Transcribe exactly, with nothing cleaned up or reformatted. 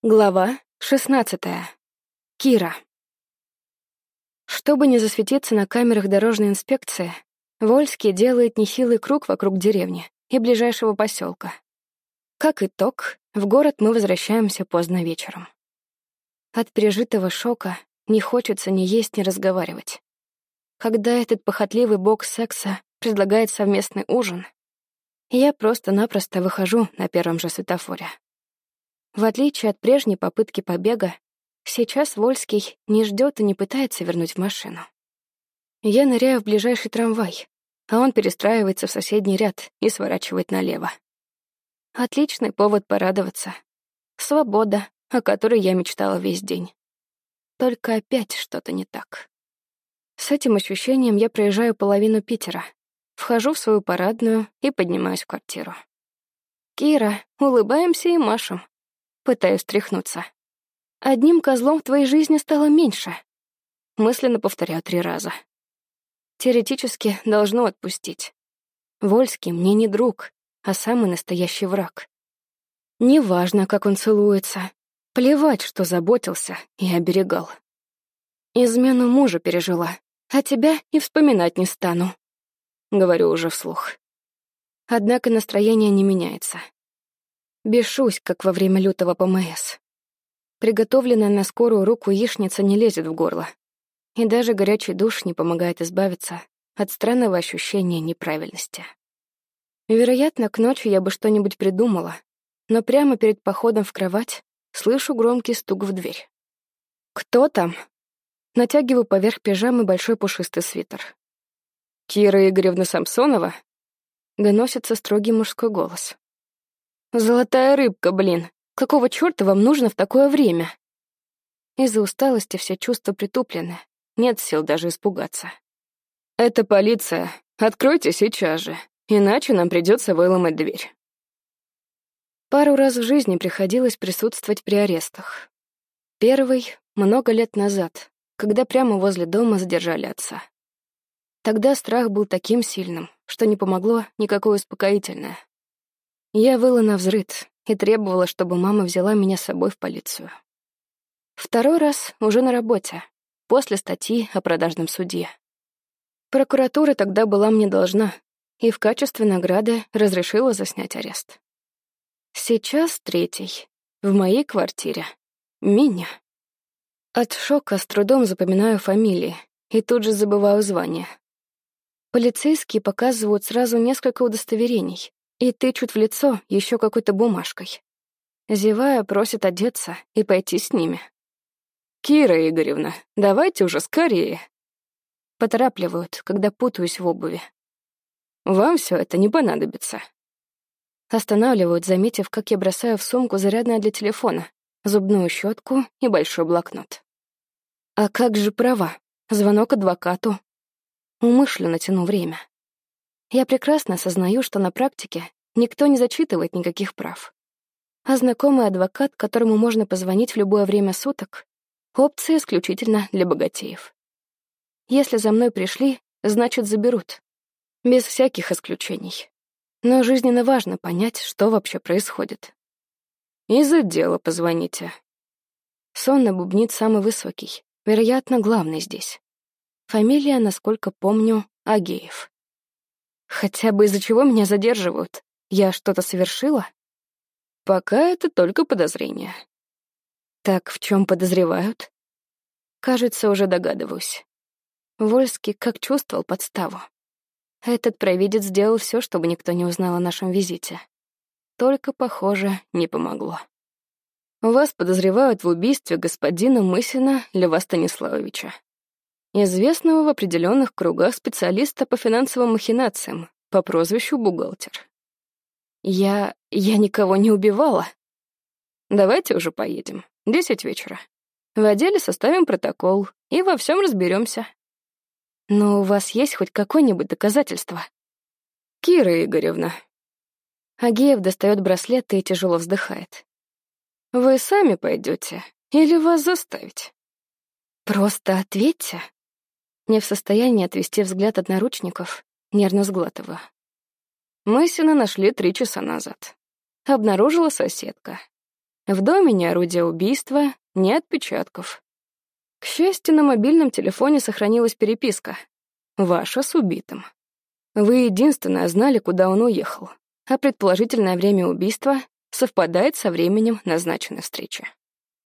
Глава шестнадцатая. Кира. Чтобы не засветиться на камерах дорожной инспекции, Вольский делает нехилый круг вокруг деревни и ближайшего поселка. Как итог, в город мы возвращаемся поздно вечером. От пережитого шока не хочется ни есть, ни разговаривать. Когда этот похотливый бог секса предлагает совместный ужин, я просто-напросто выхожу на первом же светофоре. В отличие от прежней попытки побега, сейчас Вольский не ждет и не пытается вернуть в машину. Я ныряю в ближайший трамвай, а он перестраивается в соседний ряд и сворачивает налево. Отличный повод порадоваться. Свобода, о которой я мечтала весь день. Только опять что-то не так. С этим ощущением я проезжаю половину Питера, вхожу в свою парадную и поднимаюсь в квартиру. Кира, улыбаемся и машем. Пытаюсь стряхнуться. Одним козлом в твоей жизни стало меньше. Мысленно повторяю три раза. Теоретически должно отпустить. Вольский мне не друг, а самый настоящий враг. Неважно, как он целуется. Плевать, что заботился и оберегал. Измену мужа пережила, а тебя и вспоминать не стану. Говорю уже вслух. Однако настроение не меняется. Бешусь, как во время лютого ПМС. Приготовленная на скорую руку яичница не лезет в горло. И даже горячий душ не помогает избавиться от странного ощущения неправильности. Вероятно, к ночи я бы что-нибудь придумала, но прямо перед походом в кровать слышу громкий стук в дверь. «Кто там?» Натягиваю поверх пижамы большой пушистый свитер. «Кира Игоревна Самсонова?» Доносится строгий мужской голос. «Золотая рыбка, блин! Какого чёрта вам нужно в такое время?» Из-за усталости все чувства притуплены, нет сил даже испугаться. «Это полиция. Откройте сейчас же, иначе нам придется выломать дверь». Пару раз в жизни приходилось присутствовать при арестах. Первый — много лет назад, когда прямо возле дома задержали отца. Тогда страх был таким сильным, что не помогло никакое успокоительное. Я выла навзрыд и требовала, чтобы мама взяла меня с собой в полицию. Второй раз уже на работе, после статьи о продажном судье. Прокуратура тогда была мне должна и в качестве награды разрешила заснять арест. Сейчас третий, в моей квартире, меня. От шока с трудом запоминаю фамилии и тут же забываю звание. Полицейские показывают сразу несколько удостоверений и тычут в лицо еще какой-то бумажкой. Зевая, просят одеться и пойти с ними. «Кира Игоревна, давайте уже скорее!» Поторапливают, когда путаюсь в обуви. «Вам все это не понадобится». Останавливают, заметив, как я бросаю в сумку зарядное для телефона, зубную щетку и большой блокнот. А как же права? Звонок адвокату. Умышленно тяну время. Я прекрасно осознаю, что на практике никто не зачитывает никаких прав. А знакомый адвокат, которому можно позвонить в любое время суток, опция исключительно для богатеев. Если за мной пришли, значит, заберут. Без всяких исключений. Но жизненно важно понять, что вообще происходит. «Из отдела позвоните». Сонно бубнит самый высокий, вероятно, главный здесь. Фамилия, насколько помню, Агеев. Хотя бы из-за чего меня задерживают? Я что-то совершила? Пока это только подозрение. Так в чем подозревают? Кажется, уже догадываюсь. Вольский как чувствовал подставу. Этот провидец сделал все, чтобы никто не узнал о нашем визите. Только, похоже, не помогло. Вас подозревают в убийстве господина Мысина Льва Станиславовича, известного в определенных кругах специалиста по финансовым махинациям по прозвищу бухгалтер. Я... я никого не убивала. Давайте уже поедем. Десять вечера. В отделе составим протокол и во всем разберемся. Но у вас есть хоть какое-нибудь доказательство? Кира Игоревна. Агеев достает браслет и тяжело вздыхает. Вы сами пойдете или вас заставить? Просто ответьте. Не в состоянии отвести взгляд от наручников, нервно сглатываю. Мысина нашли три часа назад. Обнаружила соседка. В доме ни орудия убийства, ни отпечатков. К счастью, на мобильном телефоне сохранилась переписка. Ваша с убитым. Вы единственное знали, куда он уехал, а предположительное время убийства совпадает со временем назначенной встречи.